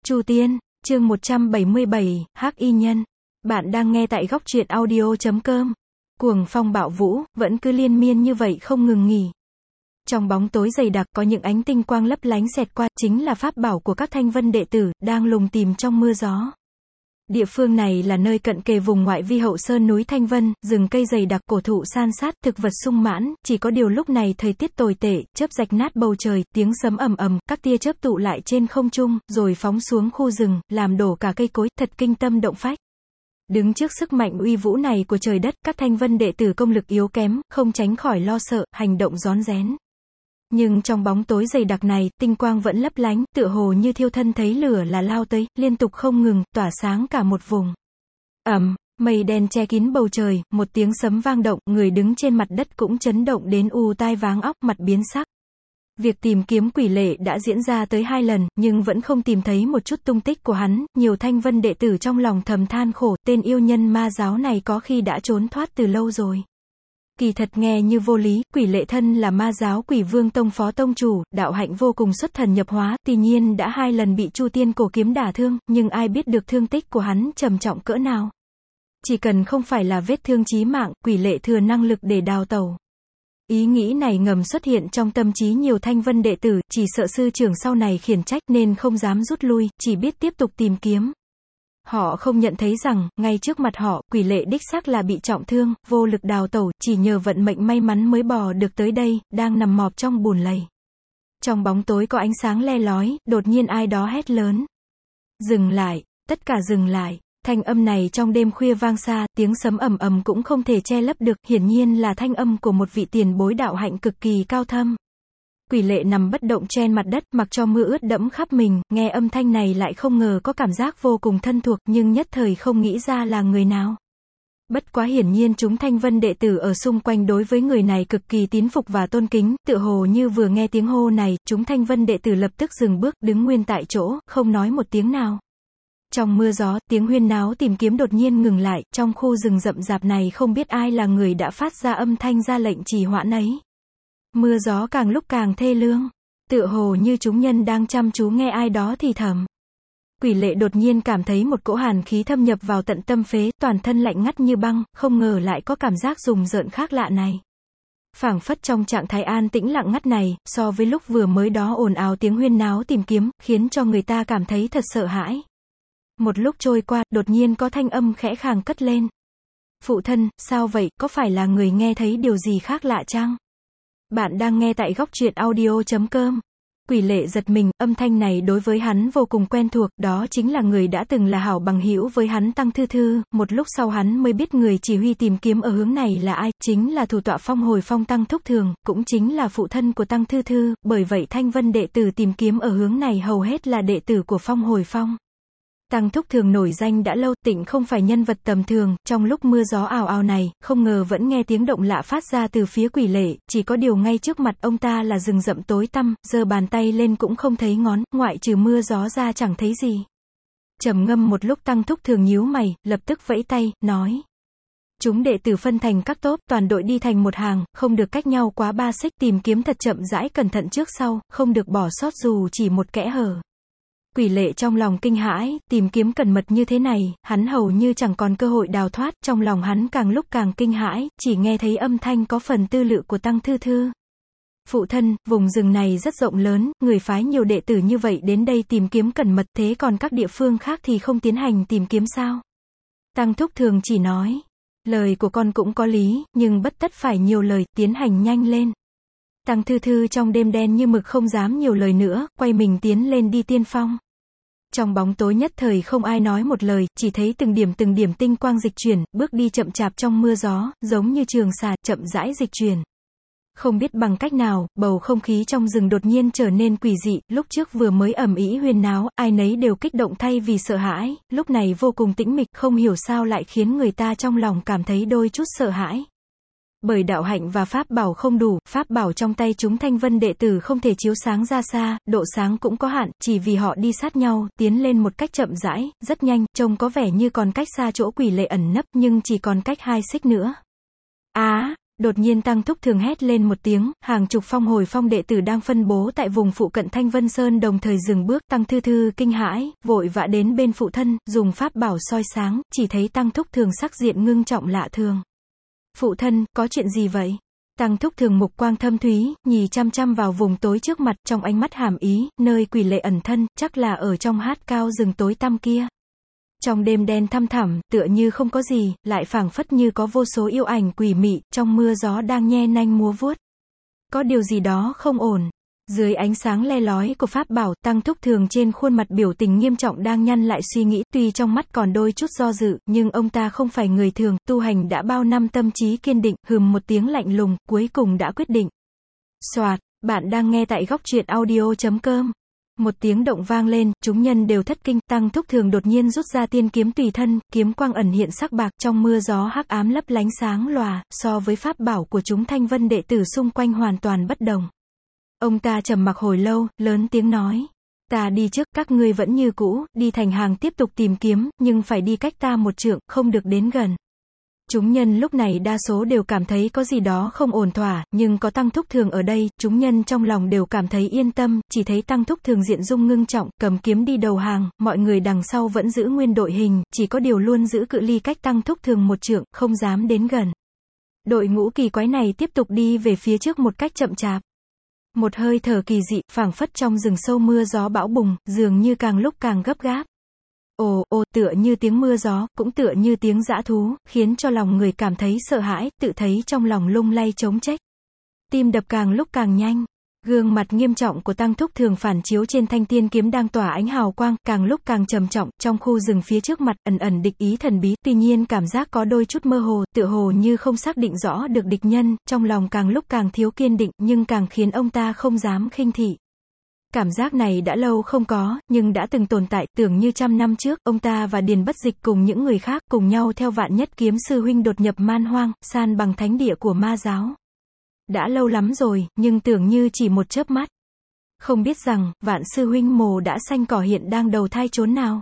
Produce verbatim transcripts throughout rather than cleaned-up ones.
Chu Tiên, chương một trăm bảy mươi bảy, Hắc Y Nhân. Bạn đang nghe tại góc truyện audio chấm com. Cuồng phong bạo vũ, vẫn cứ liên miên như vậy không ngừng nghỉ. Trong bóng tối dày đặc có những ánh tinh quang lấp lánh xẹt qua, chính là pháp bảo của các thanh vân đệ tử, đang lùng tìm trong mưa gió. Địa phương này là nơi cận kề vùng ngoại vi hậu sơn núi Thanh Vân, rừng cây dày đặc, cổ thụ san sát, thực vật sung mãn, chỉ có điều lúc này thời tiết tồi tệ, chớp rạch nát bầu trời, tiếng sấm ầm ầm, các tia chớp tụ lại trên không trung, rồi phóng xuống khu rừng, làm đổ cả cây cối, thật kinh tâm động phách. Đứng trước sức mạnh uy vũ này của trời đất, các thanh vân đệ tử công lực yếu kém, không tránh khỏi lo sợ, hành động rón rén. Nhưng trong bóng tối dày đặc này, tinh quang vẫn lấp lánh, tựa hồ như thiêu thân thấy lửa là lao tới, liên tục không ngừng, tỏa sáng cả một vùng. Ầm, mây đen che kín bầu trời, một tiếng sấm vang động, người đứng trên mặt đất cũng chấn động đến ù tai váng óc, mặt biến sắc. Việc tìm kiếm quỷ lệ đã diễn ra tới hai lần, nhưng vẫn không tìm thấy một chút tung tích của hắn, nhiều thanh vân đệ tử trong lòng thầm than khổ, tên yêu nhân ma giáo này có khi đã trốn thoát từ lâu rồi. Kỳ thật nghe như vô lý, quỷ lệ thân là ma giáo Quỷ Vương Tông phó tông chủ, đạo hạnh vô cùng xuất thần nhập hóa, tuy nhiên đã hai lần bị Chu Tiên cổ kiếm đả thương, nhưng ai biết được thương tích của hắn trầm trọng cỡ nào. Chỉ cần không phải là vết thương chí mạng, quỷ lệ thừa năng lực để đào tẩu. Ý nghĩ này ngầm xuất hiện trong tâm trí nhiều thanh vân đệ tử, chỉ sợ sư trưởng sau này khiển trách nên không dám rút lui, chỉ biết tiếp tục tìm kiếm. Họ không nhận thấy rằng, ngay trước mặt họ, quỷ lệ đích xác là bị trọng thương, vô lực đào tẩu, chỉ nhờ vận mệnh may mắn mới bò được tới đây, đang nằm mọp trong bùn lầy. Trong bóng tối có ánh sáng le lói, đột nhiên ai đó hét lớn. Dừng lại, tất cả dừng lại. Thanh âm này trong đêm khuya vang xa, tiếng sấm ầm ầm cũng không thể che lấp được, hiển nhiên là thanh âm của một vị tiền bối đạo hạnh cực kỳ cao thâm. Quỷ lệ nằm bất động trên mặt đất, mặc cho mưa ướt đẫm khắp mình, nghe âm thanh này lại không ngờ có cảm giác vô cùng thân thuộc, nhưng nhất thời không nghĩ ra là người nào. Bất quá hiển nhiên chúng thanh vân đệ tử ở xung quanh đối với người này cực kỳ tín phục và tôn kính, tựa hồ như vừa nghe tiếng hô này, chúng thanh vân đệ tử lập tức dừng bước, đứng nguyên tại chỗ, không nói một tiếng nào. Trong mưa gió, tiếng huyên náo tìm kiếm đột nhiên ngừng lại, trong khu rừng rậm rạp này không biết ai là người đã phát ra âm thanh ra lệnh trì hoãn ấy. Mưa gió càng lúc càng thê lương, tựa hồ như chúng nhân đang chăm chú nghe ai đó thì thầm. Quỷ lệ đột nhiên cảm thấy một cỗ hàn khí thâm nhập vào tận tâm phế, toàn thân lạnh ngắt như băng, không ngờ lại có cảm giác rùng rợn khác lạ này. Phảng phất trong trạng thái an tĩnh lặng ngắt này, so với lúc vừa mới đó ồn ào tiếng huyên náo tìm kiếm, khiến cho người ta cảm thấy thật sợ hãi. Một lúc trôi qua, đột nhiên có thanh âm khẽ khàng cất lên. Phụ thân, sao vậy, có phải là người nghe thấy điều gì khác lạ chăng? Bạn đang nghe tại góc truyện audio chấm com. Quỷ lệ giật mình, âm thanh này đối với hắn vô cùng quen thuộc, đó chính là người đã từng là hảo bằng hữu với hắn Tăng Thư Thư, một lúc sau hắn mới biết người chỉ huy tìm kiếm ở hướng này là ai, chính là thủ tọa Phong Hồi Phong Tăng Thúc Thường, cũng chính là phụ thân của Tăng Thư Thư, bởi vậy thanh vân đệ tử tìm kiếm ở hướng này hầu hết là đệ tử của Phong Hồi Phong. Tăng Thúc Thường nổi danh đã lâu, tịnh không phải nhân vật tầm thường, trong lúc mưa gió ào ào này, không ngờ vẫn nghe tiếng động lạ phát ra từ phía quỷ lệ, chỉ có điều ngay trước mặt ông ta là rừng rậm tối tăm, giơ bàn tay lên cũng không thấy ngón, ngoại trừ mưa gió ra chẳng thấy gì. Trầm ngâm một lúc Tăng Thúc Thường nhíu mày, lập tức vẫy tay, nói. Chúng đệ tử phân thành các tốp, toàn đội đi thành một hàng, không được cách nhau quá ba xích, tìm kiếm thật chậm rãi cẩn thận trước sau, không được bỏ sót dù chỉ một kẽ hở. Quỷ lệ trong lòng kinh hãi, tìm kiếm cẩn mật như thế này, hắn hầu như chẳng còn cơ hội đào thoát, trong lòng hắn càng lúc càng kinh hãi, chỉ nghe thấy âm thanh có phần tư lự của Tăng Thư Thư. Phụ thân, vùng rừng này rất rộng lớn, người phái nhiều đệ tử như vậy đến đây tìm kiếm cẩn mật, thế còn các địa phương khác thì không tiến hành tìm kiếm sao? Tăng Thúc Thường chỉ nói, lời của con cũng có lý, nhưng bất tất phải nhiều lời, tiến hành nhanh lên. Tăng Thư Thư trong đêm đen như mực không dám nhiều lời nữa, quay mình tiến lên đi tiên phong. Trong bóng tối nhất thời không ai nói một lời, chỉ thấy từng điểm từng điểm tinh quang dịch chuyển, bước đi chậm chạp trong mưa gió, giống như trường xà, chậm rãi dịch chuyển. Không biết bằng cách nào, bầu không khí trong rừng đột nhiên trở nên quỷ dị, lúc trước vừa mới ầm ĩ huyên náo, ai nấy đều kích động thay vì sợ hãi, lúc này vô cùng tĩnh mịch, không hiểu sao lại khiến người ta trong lòng cảm thấy đôi chút sợ hãi. Bởi đạo hạnh và pháp bảo không đủ, pháp bảo trong tay chúng thanh vân đệ tử không thể chiếu sáng ra xa, độ sáng cũng có hạn, chỉ vì họ đi sát nhau, tiến lên một cách chậm rãi, rất nhanh, trông có vẻ như còn cách xa chỗ quỷ lệ ẩn nấp, nhưng chỉ còn cách hai xích nữa. Á, Đột nhiên Tăng Thúc Thường hét lên một tiếng, hàng chục phong hồi phong đệ tử đang phân bố tại vùng phụ cận Thanh Vân Sơn đồng thời dừng bước, Tăng Thư Thư kinh hãi, vội vã đến bên phụ thân, dùng pháp bảo soi sáng, chỉ thấy Tăng Thúc Thường sắc diện ngưng trọng lạ thường. Phụ thân, có chuyện gì vậy? Tăng Thúc Thường mục quang thâm thúy, nhìn chăm chăm vào vùng tối trước mặt, trong ánh mắt hàm ý, nơi quỷ lệ ẩn thân, chắc là ở trong hát cao rừng tối tăm kia. Trong đêm đen thăm thẳm, tựa như không có gì, lại phảng phất như có vô số yêu ảnh quỷ mị, trong mưa gió đang nhe nanh múa vuốt. Có điều gì đó không ổn. Dưới ánh sáng le lói của pháp bảo, Tăng Thúc Thường trên khuôn mặt biểu tình nghiêm trọng đang nhăn lại suy nghĩ, tuy trong mắt còn đôi chút do dự, nhưng ông ta không phải người thường, tu hành đã bao năm tâm trí kiên định, hừm một tiếng lạnh lùng, cuối cùng đã quyết định. Soạt, bạn đang nghe tại góc truyện audio chấm com. Một tiếng động vang lên, chúng nhân đều thất kinh, Tăng Thúc Thường đột nhiên rút ra tiên kiếm tùy thân, kiếm quang ẩn hiện sắc bạc, trong mưa gió hắc ám lấp lánh sáng lòa, so với pháp bảo của chúng Thanh Vân đệ tử xung quanh hoàn toàn bất đồng. Ông ta trầm mặc hồi lâu, lớn tiếng nói. Ta đi trước, các ngươi vẫn như cũ, đi thành hàng tiếp tục tìm kiếm, nhưng phải đi cách ta một trượng, không được đến gần. Chúng nhân lúc này đa số đều cảm thấy có gì đó không ổn thỏa, nhưng có Tăng Thúc Thường ở đây, chúng nhân trong lòng đều cảm thấy yên tâm, chỉ thấy Tăng Thúc Thường diện dung ngưng trọng, cầm kiếm đi đầu hàng, mọi người đằng sau vẫn giữ nguyên đội hình, chỉ có điều luôn giữ cự ly cách Tăng Thúc Thường một trượng, không dám đến gần. Đội ngũ kỳ quái này tiếp tục đi về phía trước một cách chậm chạp. Một hơi thở kỳ dị, phảng phất trong rừng sâu mưa gió bão bùng, dường như càng lúc càng gấp gáp. Ồ, ồ, tựa như tiếng mưa gió, cũng tựa như tiếng dã thú, khiến cho lòng người cảm thấy sợ hãi, tự thấy trong lòng lung lay trống trách. Tim đập càng lúc càng nhanh. Gương mặt nghiêm trọng của Tăng Thúc Thường phản chiếu trên thanh tiên kiếm đang tỏa ánh hào quang, càng lúc càng trầm trọng, trong khu rừng phía trước mặt, ẩn ẩn địch ý thần bí, tuy nhiên cảm giác có đôi chút mơ hồ, tựa hồ như không xác định rõ được địch nhân, trong lòng càng lúc càng thiếu kiên định, nhưng càng khiến ông ta không dám khinh thị. Cảm giác này đã lâu không có, nhưng đã từng tồn tại, tưởng như trăm năm trước, ông ta và Điền Bất Dịch cùng những người khác, cùng nhau theo Vạn Nhất Kiếm sư huynh đột nhập man hoang, san bằng thánh địa của ma giáo. Đã lâu lắm rồi, nhưng tưởng như chỉ một chớp mắt. Không biết rằng, Vạn sư huynh mồ đã xanh cỏ hiện đang đầu thai chốn nào.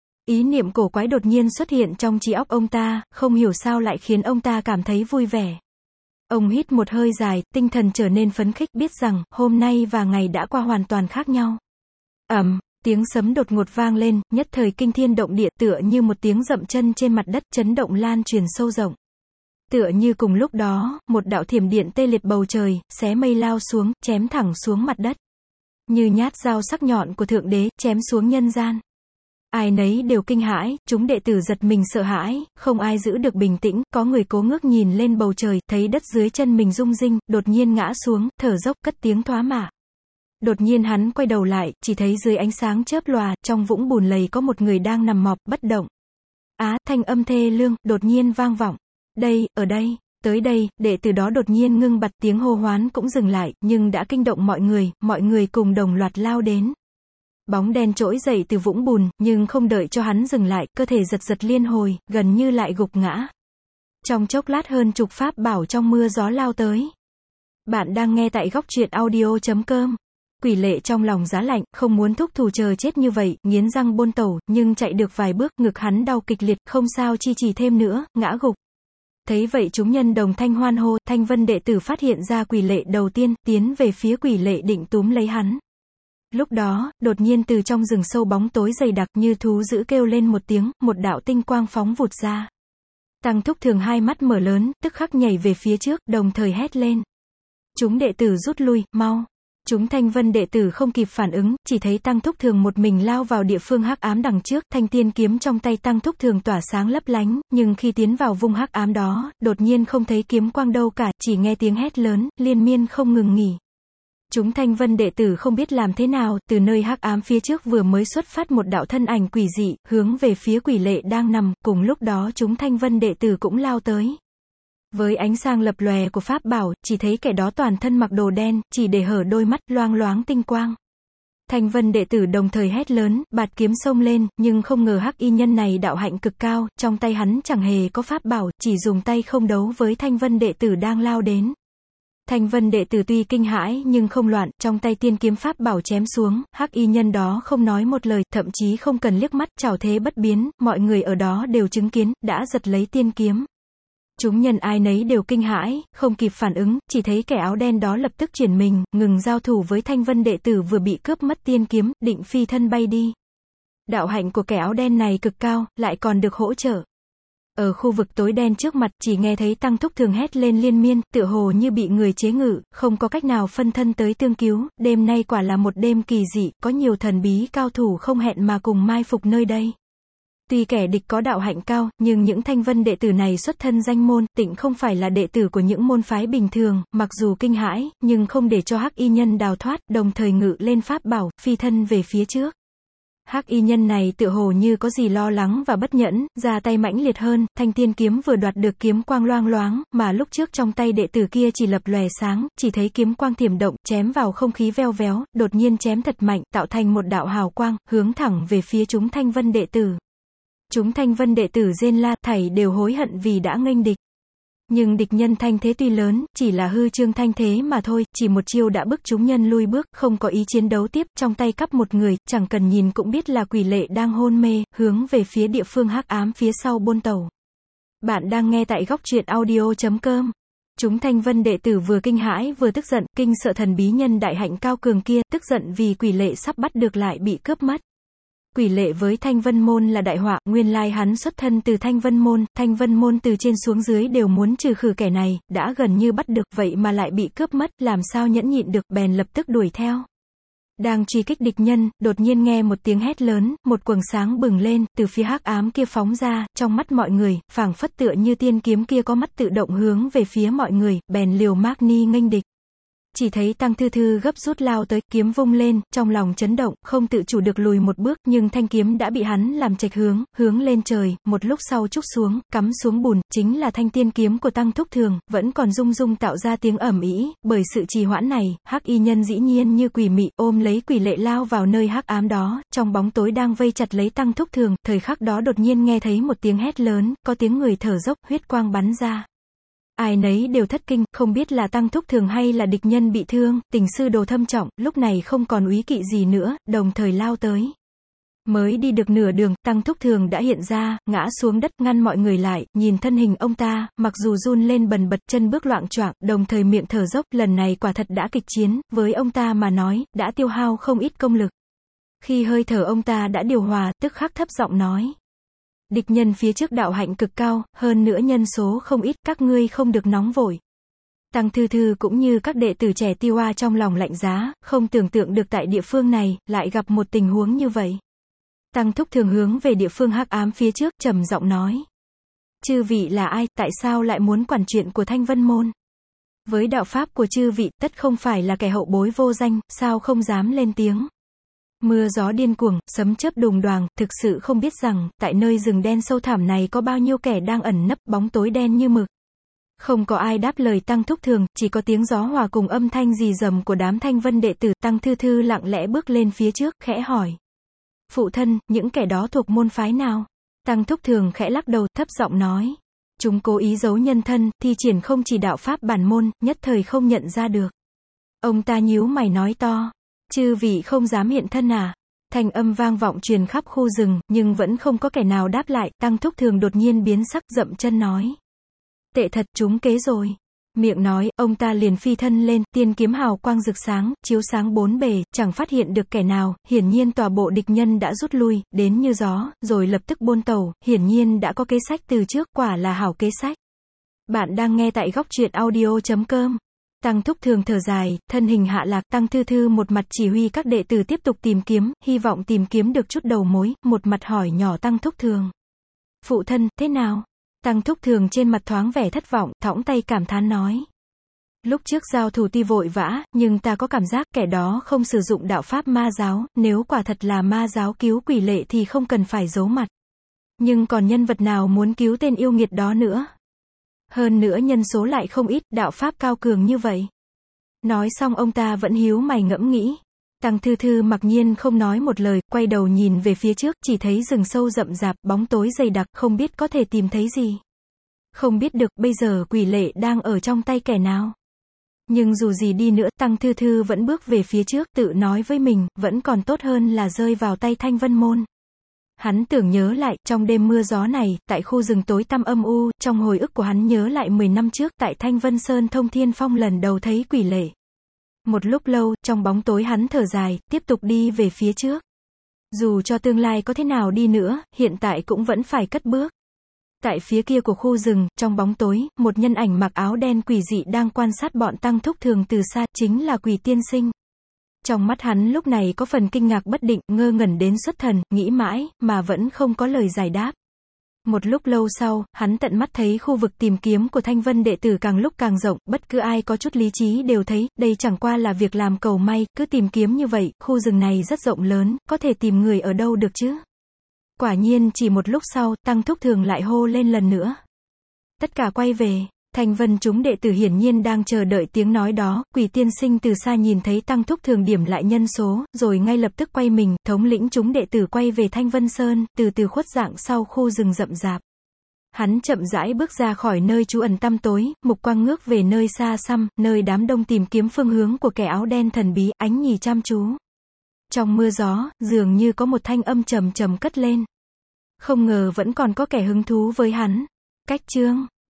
Ý niệm cổ quái đột nhiên xuất hiện trong trí óc ông ta, không hiểu sao lại khiến ông ta cảm thấy vui vẻ. Ông hít một hơi dài, tinh thần trở nên phấn khích, biết rằng, hôm nay và ngày đã qua hoàn toàn khác nhau. Ầm, tiếng sấm đột ngột vang lên, nhất thời kinh thiên động địa, tựa như một tiếng dậm chân trên mặt đất, chấn động lan truyền sâu rộng. Tựa như cùng lúc đó, một đạo thiểm điện tê liệt bầu trời, xé mây lao xuống, chém thẳng xuống mặt đất. Như nhát dao sắc nhọn của Thượng Đế, chém xuống nhân gian. Ai nấy đều kinh hãi, chúng đệ tử giật mình sợ hãi, không ai giữ được bình tĩnh, có người cố ngước nhìn lên bầu trời, thấy đất dưới chân mình rung rinh, đột nhiên ngã xuống, thở dốc, cất tiếng thoá mạ. Đột nhiên hắn quay đầu lại, chỉ thấy dưới ánh sáng chớp lòa, trong vũng bùn lầy có một người đang nằm mọp, bất động. Á, thanh âm thê lương, đột nhiên vang vọng. Đây, ở đây, tới đây, đệ tử đó đột nhiên ngưng bặt, tiếng hô hoán cũng dừng lại, nhưng đã kinh động mọi người, mọi người cùng đồng loạt lao đến. Bóng đen trỗi dậy từ vũng bùn, nhưng không đợi cho hắn dừng lại, cơ thể giật giật liên hồi, gần như lại gục ngã. Trong chốc lát hơn chục pháp bảo trong mưa gió lao tới. Bạn đang nghe tại góc truyện audio chấm com. Quỷ lệ trong lòng giá lạnh, không muốn thúc thủ chờ chết như vậy, nghiến răng bôn tẩu, nhưng chạy được vài bước, ngực hắn đau kịch liệt, không sao chi trì thêm nữa, ngã gục. Thấy vậy chúng nhân đồng thanh hoan hô, Thanh Vân đệ tử phát hiện ra quỷ lệ đầu tiên, tiến về phía quỷ lệ định túm lấy hắn. Lúc đó, đột nhiên từ trong rừng sâu bóng tối dày đặc như thú dữ kêu lên một tiếng, một đạo tinh quang phóng vụt ra. Tăng Thúc Thường hai mắt mở lớn, tức khắc nhảy về phía trước, đồng thời hét lên. Chúng đệ tử rút lui, mau. Chúng Thanh Vân đệ tử không kịp phản ứng, chỉ thấy Tăng Thúc Thường một mình lao vào địa phương hắc ám đằng trước, thanh tiên kiếm trong tay Tăng Thúc Thường tỏa sáng lấp lánh, nhưng khi tiến vào vùng hắc ám đó, đột nhiên không thấy kiếm quang đâu cả, chỉ nghe tiếng hét lớn, liên miên không ngừng nghỉ. Chúng Thanh Vân đệ tử không biết làm thế nào, từ nơi hắc ám phía trước vừa mới xuất phát một đạo thân ảnh quỷ dị, hướng về phía quỷ lệ đang nằm, cùng lúc đó chúng Thanh Vân đệ tử cũng lao tới. Với ánh sáng lập lòe của pháp bảo, chỉ thấy kẻ đó toàn thân mặc đồ đen, chỉ để hở đôi mắt, loang loáng tinh quang. Thanh Vân đệ tử đồng thời hét lớn, bạt kiếm xông lên, nhưng không ngờ hắc y nhân này đạo hạnh cực cao, trong tay hắn chẳng hề có pháp bảo, chỉ dùng tay không đấu với Thanh Vân đệ tử đang lao đến. Thanh Vân đệ tử tuy kinh hãi nhưng không loạn, trong tay tiên kiếm pháp bảo chém xuống, hắc y nhân đó không nói một lời, thậm chí không cần liếc mắt, trảo thế bất biến, mọi người ở đó đều chứng kiến, đã giật lấy tiên kiếm. Chúng nhân ai nấy đều kinh hãi, không kịp phản ứng, chỉ thấy kẻ áo đen đó lập tức chuyển mình, ngừng giao thủ với Thanh Vân đệ tử vừa bị cướp mất tiên kiếm, định phi thân bay đi. Đạo hạnh của kẻ áo đen này cực cao, lại còn được hỗ trợ. Ở khu vực tối đen trước mặt, chỉ nghe thấy Tăng Thúc Thường hét lên liên miên, tựa hồ như bị người chế ngự, không có cách nào phân thân tới tương cứu, đêm nay quả là một đêm kỳ dị, có nhiều thần bí cao thủ không hẹn mà cùng mai phục nơi đây. Tuy kẻ địch có đạo hạnh cao, nhưng những Thanh Vân đệ tử này xuất thân danh môn, tịnh không phải là đệ tử của những môn phái bình thường, mặc dù kinh hãi, nhưng không để cho Hắc Y Nhân đào thoát, đồng thời ngự lên pháp bảo, phi thân về phía trước. Hắc Y Nhân này tựa hồ như có gì lo lắng và bất nhẫn, ra tay mãnh liệt hơn, thanh tiên kiếm vừa đoạt được kiếm quang loang loáng, mà lúc trước trong tay đệ tử kia chỉ lập lòe sáng, chỉ thấy kiếm quang thiểm động, chém vào không khí veo véo, đột nhiên chém thật mạnh, tạo thành một đạo hào quang, hướng thẳng về phía chúng Thanh Vân đệ tử. Chúng Thanh Vân đệ tử rên la, thảy đều hối hận vì đã nghênh địch. Nhưng địch nhân thanh thế tuy lớn, chỉ là hư trương thanh thế mà thôi, chỉ một chiêu đã bức chúng nhân lui bước, không có ý chiến đấu tiếp, trong tay cắp một người, chẳng cần nhìn cũng biết là Quỷ Lệ đang hôn mê, hướng về phía địa phương hắc ám phía sau bôn tàu. Bạn đang nghe tại góc truyện audio chấm com. Chúng Thanh Vân đệ tử vừa kinh hãi vừa tức giận, kinh sợ thần bí nhân đại hạnh cao cường kia, tức giận vì Quỷ Lệ sắp bắt được lại bị cướp mất. Quỷ Lệ với Thanh Vân Môn là đại họa, nguyên lai hắn xuất thân từ Thanh Vân Môn, Thanh Vân Môn từ trên xuống dưới đều muốn trừ khử kẻ này, đã gần như bắt được, vậy mà lại bị cướp mất, làm sao nhẫn nhịn được, bèn lập tức đuổi theo. Đang truy kích địch nhân, đột nhiên nghe một tiếng hét lớn, một quầng sáng bừng lên, từ phía hắc ám kia phóng ra, trong mắt mọi người, phảng phất tựa như tiên kiếm kia có mắt tự động hướng về phía mọi người, bèn liều mác ni nghênh địch. Chỉ thấy Tăng Thư Thư gấp rút lao tới, kiếm vung lên, trong lòng chấn động, không tự chủ được lùi một bước, nhưng thanh kiếm đã bị hắn làm chệch hướng, hướng lên trời, một lúc sau trúc xuống, cắm xuống bùn, chính là thanh tiên kiếm của Tăng Thúc Thường, vẫn còn rung rung tạo ra tiếng ầm ĩ, bởi sự trì hoãn này, Hắc Y Nhân dĩ nhiên như quỷ mị, ôm lấy Quỷ Lệ lao vào nơi hắc ám đó, trong bóng tối đang vây chặt lấy Tăng Thúc Thường, thời khắc đó đột nhiên nghe thấy một tiếng hét lớn, có tiếng người thở dốc, huyết quang bắn ra. Ai nấy đều thất kinh, không biết là Tăng Thúc Thường hay là địch nhân bị thương, tình sư đồ thâm trọng, lúc này không còn úy kỵ gì nữa, đồng thời lao tới. Mới đi được nửa đường, Tăng Thúc Thường đã hiện ra, ngã xuống đất, ngăn mọi người lại, nhìn thân hình ông ta, mặc dù run lên bần bật, chân bước loạng choạng, đồng thời miệng thở dốc, lần này quả thật đã kịch chiến, với ông ta mà nói, đã tiêu hao không ít công lực. Khi hơi thở ông ta đã điều hòa, tức khắc thấp giọng nói. Địch nhân phía trước đạo hạnh cực cao, hơn nữa nhân số không ít, các ngươi không được nóng vội. Tăng Thư Thư cũng như các đệ tử trẻ Ti Oa trong lòng lạnh giá, không tưởng tượng được tại địa phương này, lại gặp một tình huống như vậy. Tăng Thúc Thường hướng về địa phương hắc ám phía trước, trầm giọng nói. Chư vị là ai, tại sao lại muốn quản chuyện của Thanh Vân Môn? Với đạo pháp của chư vị, tất không phải là kẻ hậu bối vô danh, sao không dám lên tiếng? Mưa gió điên cuồng, sấm chớp đùng đoàng, thực sự không biết rằng, tại nơi rừng đen sâu thẳm này có bao nhiêu kẻ đang ẩn nấp, bóng tối đen như mực. Không có ai đáp lời Tăng Thúc Thường, chỉ có tiếng gió hòa cùng âm thanh rì rầm của đám Thanh Vân đệ tử. Tăng Thư Thư lặng lẽ bước lên phía trước, khẽ hỏi. Phụ thân, những kẻ đó thuộc môn phái nào? Tăng Thúc Thường khẽ lắc đầu, thấp giọng nói. Chúng cố ý giấu nhân thân, thi triển không chỉ đạo pháp bản môn, nhất thời không nhận ra được. Ông ta nhíu mày nói to. Chư vị không dám hiện thân à? Thanh âm vang vọng truyền khắp khu rừng, nhưng vẫn không có kẻ nào đáp lại. Tăng Thúc Thường đột nhiên biến sắc, dậm chân nói. Tệ thật, chúng kế rồi. Miệng nói, ông ta liền phi thân lên, tiên kiếm hào quang rực sáng, chiếu sáng bốn bề, chẳng phát hiện được kẻ nào, hiển nhiên tòa bộ địch nhân đã rút lui, đến như gió, rồi lập tức bôn tàu, hiển nhiên đã có kế sách từ trước, quả là hảo kế sách. Bạn đang nghe tại góc truyện audio chấm com. Tăng Thúc Thường thở dài, thân hình hạ lạc, Tăng Thư Thư một mặt chỉ huy các đệ tử tiếp tục tìm kiếm, hy vọng tìm kiếm được chút đầu mối, một mặt hỏi nhỏ Tăng Thúc Thường. Phụ thân, thế nào? Tăng Thúc Thường trên mặt thoáng vẻ thất vọng, thõng tay cảm thán nói. Lúc trước giao thủ tuy vội vã, nhưng ta có cảm giác kẻ đó không sử dụng đạo pháp ma giáo, nếu quả thật là ma giáo cứu Quỷ Lệ thì không cần phải giấu mặt. Nhưng còn nhân vật nào muốn cứu tên yêu nghiệt đó nữa? Hơn nữa nhân số lại không ít, đạo pháp cao cường như vậy. Nói xong ông ta vẫn híu mày ngẫm nghĩ. Tăng Thư Thư mặc nhiên không nói một lời, quay đầu nhìn về phía trước, chỉ thấy rừng sâu rậm rạp, bóng tối dày đặc, không biết có thể tìm thấy gì. Không biết được, bây giờ Quỷ Lệ đang ở trong tay kẻ nào. Nhưng dù gì đi nữa, Tăng Thư Thư vẫn bước về phía trước, tự nói với mình, vẫn còn tốt hơn là rơi vào tay Thanh Vân Môn. Hắn tưởng nhớ lại, trong đêm mưa gió này, tại khu rừng tối tăm âm u, trong hồi ức của hắn nhớ lại mười năm trước, tại Thanh Vân Sơn Thông Thiên Phong lần đầu thấy quỷ lệ. Một lúc lâu, trong bóng tối hắn thở dài, tiếp tục đi về phía trước. Dù cho tương lai có thế nào đi nữa, hiện tại cũng vẫn phải cất bước. Tại phía kia của khu rừng, trong bóng tối, một nhân ảnh mặc áo đen quỷ dị đang quan sát bọn tăng thúc thường từ xa, chính là Quỷ tiên sinh. Trong mắt hắn lúc này có phần kinh ngạc bất định, ngơ ngẩn đến xuất thần, nghĩ mãi, mà vẫn không có lời giải đáp. Một lúc lâu sau, hắn tận mắt thấy khu vực tìm kiếm của Thanh Vân đệ tử càng lúc càng rộng, bất cứ ai có chút lý trí đều thấy, đây chẳng qua là việc làm cầu may, cứ tìm kiếm như vậy, khu rừng này rất rộng lớn, có thể tìm người ở đâu được chứ? Quả nhiên chỉ một lúc sau, tăng thúc thường lại hô lên lần nữa. Tất cả quay về. Thanh Vân chúng đệ tử hiển nhiên đang chờ đợi tiếng nói đó, Quỷ tiên sinh từ xa nhìn thấy tăng thúc thường điểm lại nhân số, rồi ngay lập tức quay mình, thống lĩnh chúng đệ tử quay về Thanh Vân Sơn, từ từ khuất dạng sau khu rừng rậm rạp. Hắn chậm rãi bước ra khỏi nơi trú ẩn tăm tối, mục quang ngước về nơi xa xăm, nơi đám đông tìm kiếm phương hướng của kẻ áo đen thần bí, ánh nhìn chăm chú. Trong mưa gió, dường như có một thanh âm trầm trầm cất lên. Không ngờ vẫn còn có kẻ hứng thú với hắn. Cách chương